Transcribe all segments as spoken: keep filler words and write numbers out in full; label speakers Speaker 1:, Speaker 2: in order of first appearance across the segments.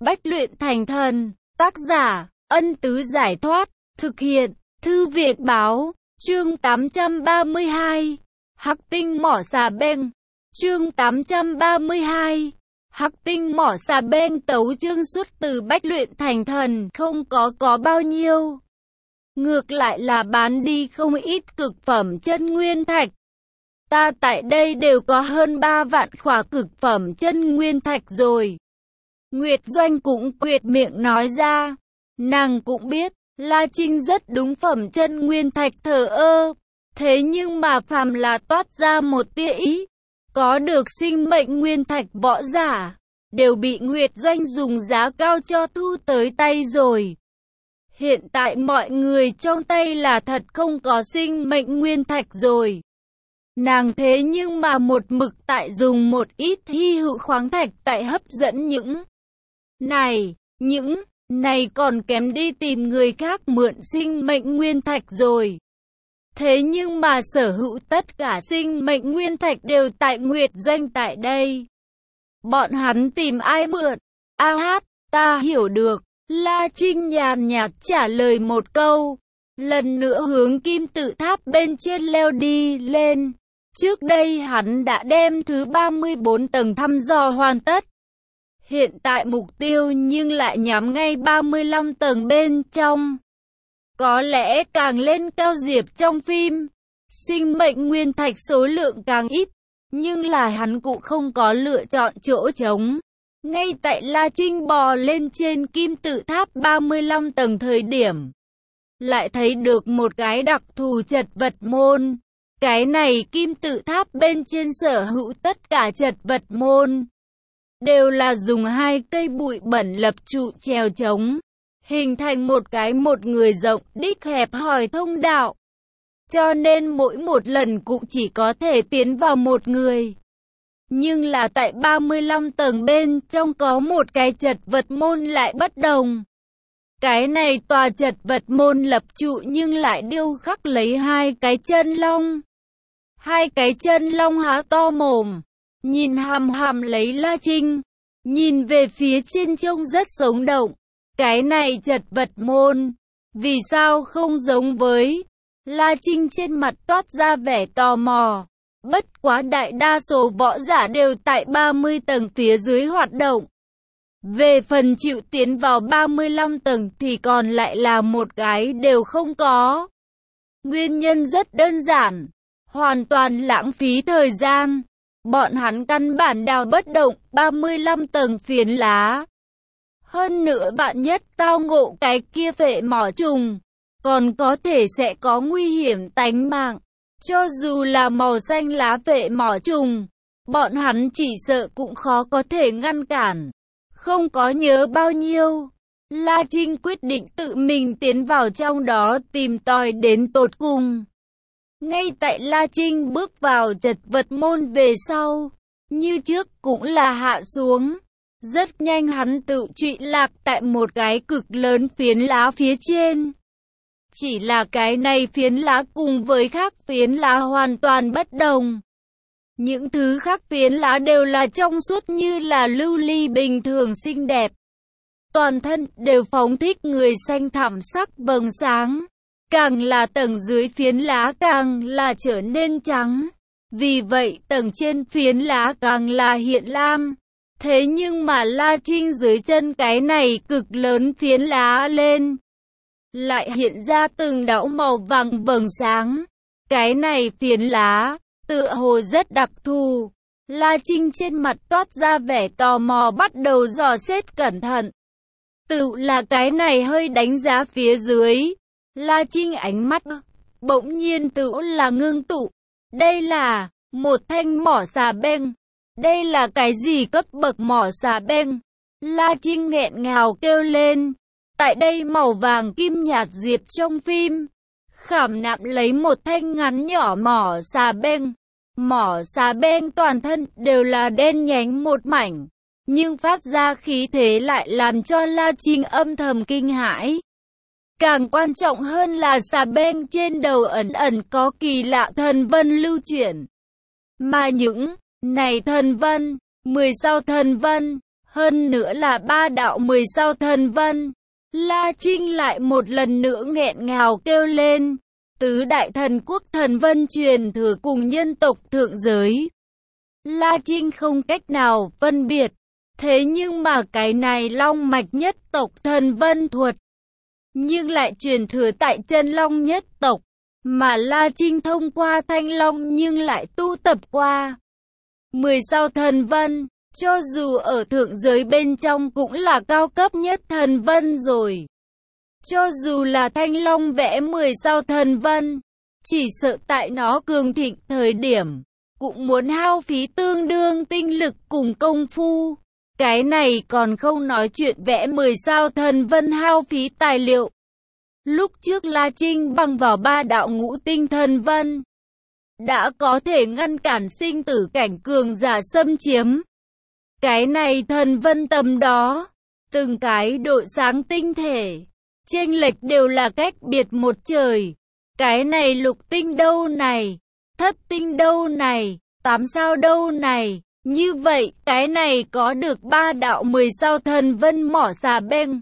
Speaker 1: Bách luyện thành thần. Tác giả, Ân Tứ Giải Thoát. Thực hiện, Thư Viện Báo. Chương tám trăm ba mươi hai. Hắc tinh mỏ xà beng. Chương tám trăm ba mươi hai. Hắc tinh mỏ xà beng. Tấu chương xuất từ Bách luyện thành thần không có có bao nhiêu. Ngược lại là bán đi không ít cực phẩm chân nguyên thạch. Ta tại đây đều có hơn ba vạn khỏa cực phẩm chân nguyên thạch rồi. Nguyệt Doanh cũng quyệt miệng nói ra. Nàng cũng biết, La Trinh rất đúng phẩm chân nguyên thạch thờ ơ. Thế nhưng mà phàm là toát ra một tia ý, có được sinh mệnh nguyên thạch võ giả, đều bị Nguyệt Doanh dùng giá cao cho thu tới tay rồi. Hiện tại mọi người trong tay là thật không có sinh mệnh nguyên thạch rồi. Nàng thế nhưng mà một mực tại dùng một ít hy hữu khoáng thạch tại hấp dẫn những này, những này còn kém đi tìm người khác mượn sinh mệnh nguyên thạch rồi. Thế nhưng mà sở hữu tất cả sinh mệnh nguyên thạch đều tại Nguyệt Doanh tại đây. Bọn hắn tìm ai mượn? A hát, ta hiểu được. La Trinh nhàn nhạt trả lời một câu. Lần nữa hướng kim tự tháp bên trên leo đi lên. Trước đây hắn đã đem thứ ba mươi bốn tầng thăm dò hoàn tất. Hiện tại mục tiêu nhưng lại nhắm ngay ba mươi lăm tầng bên trong. Có lẽ càng lên cao diệp trong phim, sinh mệnh nguyên thạch số lượng càng ít, nhưng là hắn cũng không có lựa chọn chỗ trống. Ngay tại La Trinh bò lên trên kim tự tháp ba mươi lăm tầng thời điểm, lại thấy được một cái đặc thù chật vật môn. Cái này kim tự tháp bên trên sở hữu tất cả chật vật môn, đều là dùng hai cây bụi bẩn lập trụ trèo trống, hình thành một cái một người rộng đích hẹp hòi thông đạo. Cho nên mỗi một lần cũng chỉ có thể tiến vào một người. Nhưng là tại ba mươi lăm tầng bên trong có một cái chật vật môn lại bất đồng. Cái này tòa chật vật môn lập trụ nhưng lại điêu khắc lấy hai cái chân long. Hai cái chân long há to mồm, nhìn hàm hàm lấy La Trinh, nhìn về phía trên trông rất sống động. Cái này chật vật môn, vì sao không giống với? La Trinh trên mặt toát ra vẻ tò mò. Bất quá đại đa số võ giả đều tại ba mươi tầng phía dưới hoạt động. Về phần chịu tiến vào ba mươi lăm tầng thì còn lại là một cái đều không có. Nguyên nhân rất đơn giản, hoàn toàn lãng phí thời gian. Bọn hắn căn bản đào bất động ba mươi lăm tầng phiến lá. Hơn nữa bạn nhất tao ngộ cái kia phệ mỏ trùng, còn có thể sẽ có nguy hiểm tánh mạng. Cho dù là màu xanh lá phệ mỏ trùng, bọn hắn chỉ sợ cũng khó có thể ngăn cản. Không có nhớ bao nhiêu, La Trinh quyết định tự mình tiến vào trong đó tìm tòi đến tột cùng. Ngay tại La Trinh bước vào chật vật môn về sau, như trước cũng là hạ xuống. Rất nhanh hắn tự trụy lạc tại một cái cực lớn phiến lá phía trên. Chỉ là cái này phiến lá cùng với khác phiến lá hoàn toàn bất đồng. Những thứ khác phiến lá đều là trong suốt như là lưu ly bình thường xinh đẹp. Toàn thân đều phóng thích người xanh thẳm sắc vầng sáng. Càng là tầng dưới phiến lá càng là trở nên trắng. Vì vậy tầng trên phiến lá càng là hiện lam. Thế nhưng mà La Trinh dưới chân cái này cực lớn phiến lá lên, lại hiện ra từng đạo màu vàng vầng sáng. Cái này phiến lá, tựa hồ rất đặc thù. La Trinh trên mặt toát ra vẻ tò mò bắt đầu dò xét cẩn thận. Tự là cái này hơi đánh giá phía dưới. La Trinh ánh mắt bỗng nhiên tự là ngưng tụ. Đây là một thanh mỏ xà beng. Đây là cái gì cấp bậc mỏ xà beng? La Trinh nghẹn ngào kêu lên. Tại đây màu vàng kim nhạt diệp trong phim, khảm nạm lấy một thanh ngắn nhỏ mỏ xà beng. Mỏ xà beng toàn thân đều là đen nhánh một mảnh, nhưng phát ra khí thế lại làm cho La Trinh âm thầm kinh hãi. Càng quan trọng hơn là xà beng trên đầu ẩn ẩn có kỳ lạ thần vân lưu chuyển. Mà những này thần vân, mười sao thần vân, Hơn nữa là ba đạo mười sao thần vân. La Trinh lại một lần nữa nghẹn ngào kêu lên. Tứ đại thần quốc thần vân truyền thừa cùng nhân tộc thượng giới. La Trinh không cách nào phân biệt. Thế nhưng mà cái này long mạch nhất tộc thần vân thuật, nhưng lại truyền thừa tại chân long nhất tộc. Mà La Trinh thông qua thanh long nhưng lại tu tập qua mười sao thần vân. Cho dù ở thượng giới bên trong cũng là cao cấp nhất thần vân rồi. Cho dù là thanh long vẽ mười sao thần vân, chỉ sợ tại nó cường thịnh thời điểm, cũng muốn hao phí tương đương tinh lực cùng công phu. Cái này còn không nói chuyện vẽ mười sao thần vân hao phí tài liệu. Lúc trước La Trinh bằng vào ba đạo ngũ tinh thần vân, đã có thể ngăn cản sinh tử cảnh cường giả xâm chiếm. Cái này thần vân tầm đó, từng cái độ sáng tinh thể, chênh lệch đều là cách biệt một trời. Cái này lục tinh đâu này, thất tinh đâu này, tám sao đâu này. Như vậy, cái này có được ba đạo mười sao thần vân mỏ xà beng.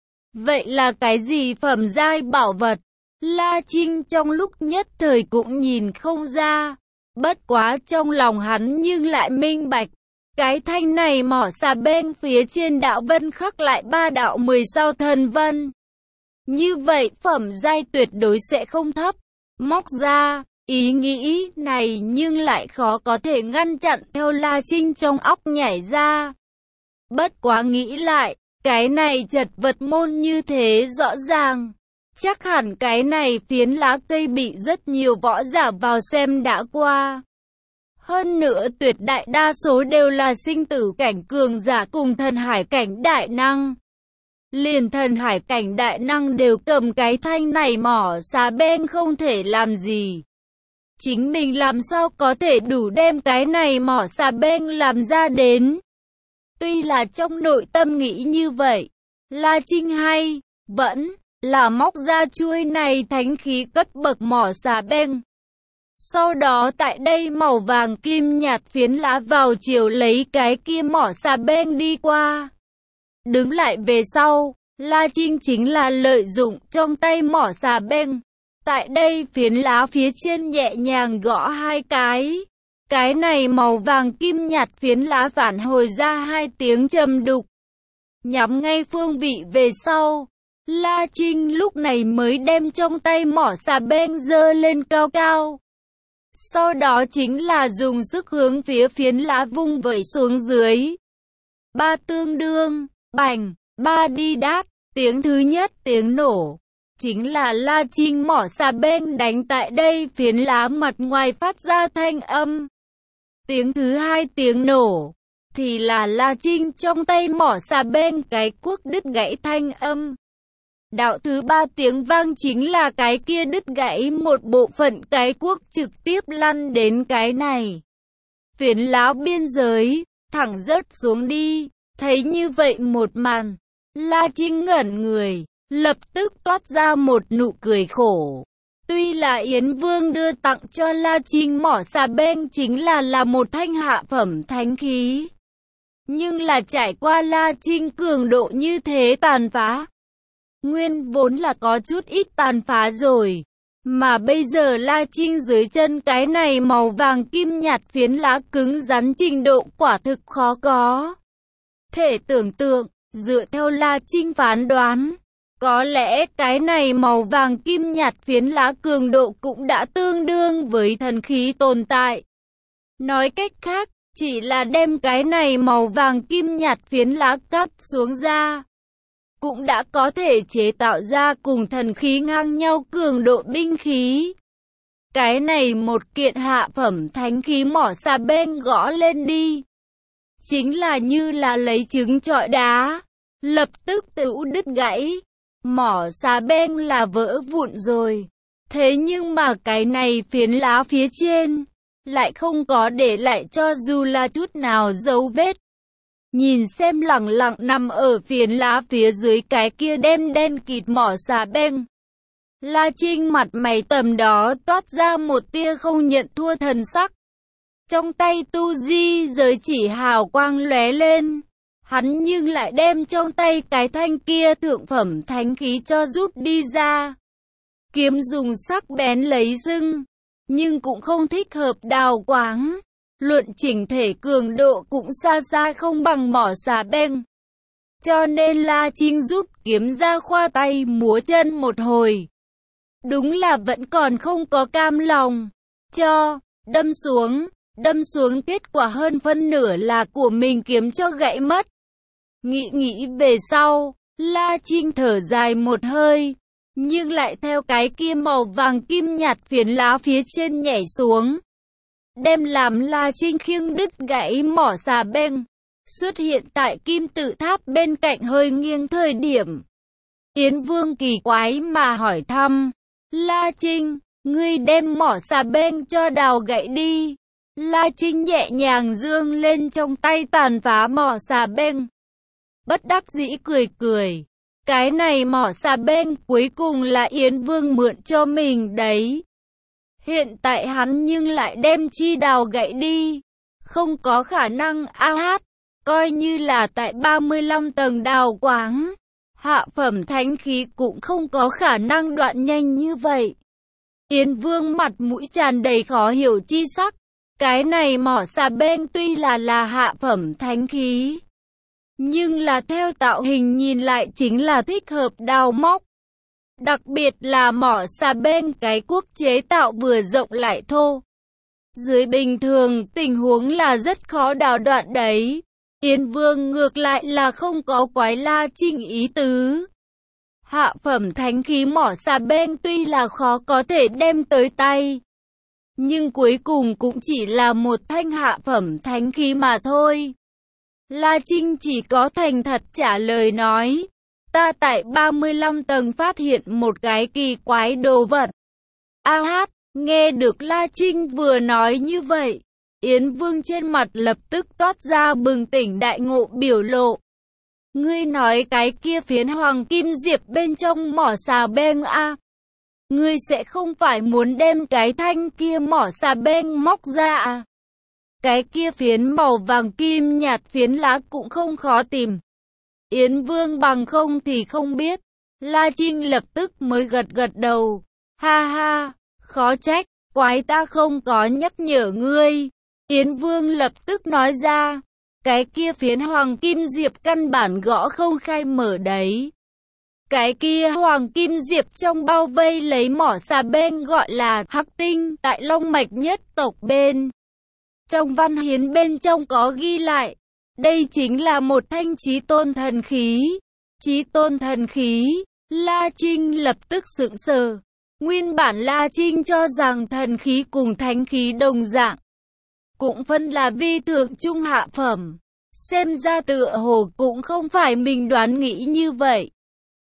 Speaker 1: Vậy là cái gì phẩm giai bảo vật? La Trinh trong lúc nhất thời cũng nhìn không ra. Bất quá trong lòng hắn nhưng lại minh bạch. Cái thanh này mỏ xà beng phía trên đạo vân khắc lại ba đạo mười sao thần vân. Như vậy phẩm giai tuyệt đối sẽ không thấp. Móc ra, ý nghĩ này nhưng lại khó có thể ngăn chặn theo La Trinh trong óc nhảy ra. Bất quá nghĩ lại, cái này chật vật môn như thế rõ ràng. Chắc hẳn cái này phiến lá cây bị rất nhiều võ giả vào xem đã qua. Hơn nữa tuyệt đại đa số đều là sinh tử cảnh cường giả cùng thần hải cảnh đại năng. Liền thần hải cảnh đại năng đều cầm cái thanh này mỏ xà beng không thể làm gì. Chính mình làm sao có thể đủ đem cái này mỏ xà beng làm ra đến. Tuy là trong nội tâm nghĩ như vậy, La Trinh hay, vẫn là móc ra chuôi này thánh khí cất bậc mỏ xà beng. Sau đó tại đây màu vàng kim nhạt phiến lá vào chiều lấy cái kia mỏ xà beng đi qua. Đứng lại về sau, La Trinh chính là lợi dụng trong tay mỏ xà beng. Tại đây phiến lá phía trên nhẹ nhàng gõ hai cái. Cái này màu vàng kim nhạt phiến lá phản hồi ra hai tiếng trầm đục. Nhắm ngay phương vị về sau. La Trinh lúc này mới đem trong tay mỏ xà beng giơ lên cao cao. Sau đó chính là dùng sức hướng phía phiến lá vung vẩy xuống dưới. Ba tương đương, bành, ba đi đát, tiếng thứ nhất tiếng nổ. Chính là La Trinh mỏ xà beng đánh tại đây phiến lá mặt ngoài phát ra thanh âm. Tiếng thứ hai tiếng nổ, thì là La Trinh trong tay mỏ xà beng cái cuốc đứt gãy thanh âm. Đạo thứ ba tiếng vang chính là cái kia đứt gãy một bộ phận cái cuốc trực tiếp lăn đến cái này. Phiến lá biên giới, thẳng rớt xuống đi, thấy như vậy một màn. La Trinh ngẩn người, lập tức toát ra một nụ cười khổ. Tuy là Yến Vương đưa tặng cho La Trinh mỏ xà beng chính là là một thanh hạ phẩm thánh khí. Nhưng là trải qua La Trinh cường độ như thế tàn phá. Nguyên vốn là có chút ít tàn phá rồi. Mà bây giờ La Trinh dưới chân cái này màu vàng kim nhạt phiến lá cứng rắn trình độ quả thực khó có thể tưởng tượng. Dựa theo La Trinh phán đoán, có lẽ cái này màu vàng kim nhạt phiến lá cường độ cũng đã tương đương với thần khí tồn tại. Nói cách khác, chỉ là đem cái này màu vàng kim nhạt phiến lá cắt xuống ra, cũng đã có thể chế tạo ra cùng thần khí ngang nhau cường độ binh khí. Cái này một kiện hạ phẩm thánh khí mỏ xà beng gõ lên đi, chính là như là lấy trứng trọi đá, lập tức tự đứt gãy. Mỏ xà beng là vỡ vụn rồi. Thế nhưng mà cái này phiến lá phía trên lại không có để lại cho dù là chút nào dấu vết. Nhìn xem lẳng lặng nằm ở phiến lá phía dưới cái kia đen đen kịt mỏ xà beng. La Trinh mặt mày tầm đó toát ra một tia không nhận thua thần sắc. Trong tay tu di giới chỉ hào quang lóe lên. Hắn nhưng lại đem trong tay cái thanh kia thượng phẩm thánh khí cho rút đi ra. Kiếm dùng sắc bén lấy dưng, nhưng cũng không thích hợp đào quáng. Luận chỉnh thể cường độ cũng xa xa không bằng mỏ xà beng. Cho nên La Trinh rút kiếm ra khoa tay múa chân một hồi. Đúng là vẫn còn không có cam lòng. Cho, đâm xuống, đâm xuống kết quả hơn phân nửa là của mình kiếm cho gãy mất. Nghĩ nghĩ về sau, La Trinh thở dài một hơi, nhưng lại theo cái kia màu vàng kim nhạt phiến lá phía trên nhảy xuống. Đem làm La Trinh khiêng đứt gãy mỏ xà beng, xuất hiện tại kim tự tháp bên cạnh hơi nghiêng thời điểm. Yến Vương kỳ quái mà hỏi thăm, La Trinh, ngươi đem mỏ xà beng cho đào gãy đi. La Trinh nhẹ nhàng giương lên trong tay tàn phá mỏ xà beng. Bất đắc dĩ cười cười, cái này mỏ xà beng cuối cùng là Yến Vương mượn cho mình đấy. Hiện tại hắn nhưng lại đem chi đào gãy đi. Không có khả năng a hát, coi như là tại ba mươi lăm tầng đào quáng. Hạ phẩm thánh khí cũng không có khả năng đoạn nhanh như vậy. Yến Vương mặt mũi tràn đầy khó hiểu chi sắc. Cái này mỏ xà beng tuy là là hạ phẩm thánh khí, nhưng là theo tạo hình nhìn lại chính là thích hợp đào móc. Đặc biệt là mỏ xà beng cái cuốc chế tạo vừa rộng lại thô. Dưới bình thường tình huống là rất khó đào đoạn đấy. Yến Vương ngược lại là không có quái La Trinh ý tứ. Hạ phẩm thánh khí mỏ xà beng tuy là khó có thể đem tới tay, nhưng cuối cùng cũng chỉ là một thanh hạ phẩm thánh khí mà thôi. La Trinh chỉ có thành thật trả lời nói, ta tại ba mươi lăm tầng phát hiện một cái kỳ quái đồ vật. A hát, nghe được La Trinh vừa nói như vậy, Yến Vương trên mặt lập tức toát ra bừng tỉnh đại ngộ biểu lộ. Ngươi nói cái kia phiến hoàng kim diệp bên trong mỏ xà beng a? Ngươi sẽ không phải muốn đem cái thanh kia mỏ xà beng móc ra à? Cái kia phiến màu vàng kim nhạt phiến lá cũng không khó tìm. Yến Vương bằng không thì không biết. La Trinh lập tức mới gật gật đầu. Ha ha, khó trách, quái ta không có nhắc nhở ngươi. Yến Vương lập tức nói ra, cái kia phiến hoàng kim diệp căn bản gõ không khai mở đấy. Cái kia hoàng kim diệp trong bao vây lấy mỏ xà beng gọi là hắc tinh tại Long Mạch nhất tộc bên. Trong văn hiến bên trong có ghi lại, đây chính là một thanh chí tôn thần khí. Chí tôn thần khí, La Trinh lập tức sững sờ. Nguyên bản La Trinh cho rằng thần khí cùng thánh khí đồng dạng, cũng phân là vi thượng trung hạ phẩm. Xem ra tựa hồ cũng không phải mình đoán nghĩ như vậy.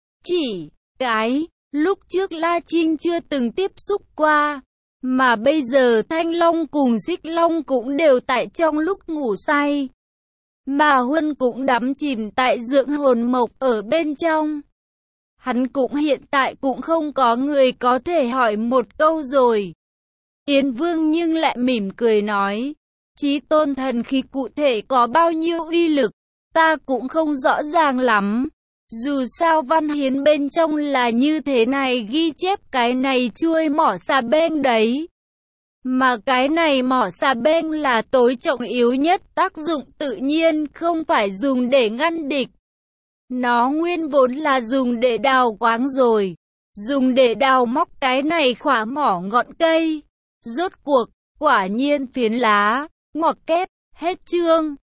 Speaker 1: Chỉ cái, lúc trước La Trinh chưa từng tiếp xúc qua, mà bây giờ Thanh Long cùng Xích Long cũng đều tại trong lúc ngủ say. Mà Huân cũng đắm chìm tại dưỡng hồn mộc ở bên trong. Hắn cũng hiện tại cũng không có người có thể hỏi một câu rồi. Yến Vương nhưng lại mỉm cười nói, chí tôn thần khí cụ thể có bao nhiêu uy lực, ta cũng không rõ ràng lắm. Dù sao văn hiến bên trong là như thế này ghi chép cái này chuôi mỏ xà beng đấy. Mà cái này mỏ xà beng là tối trọng yếu nhất, tác dụng tự nhiên không phải dùng để ngăn địch. Nó nguyên vốn là dùng để đào quáng rồi, dùng để đào móc cái này khỏa mỏ ngọn cây. Rốt cuộc, quả nhiên phiến lá, ngoặc kép, hết chương.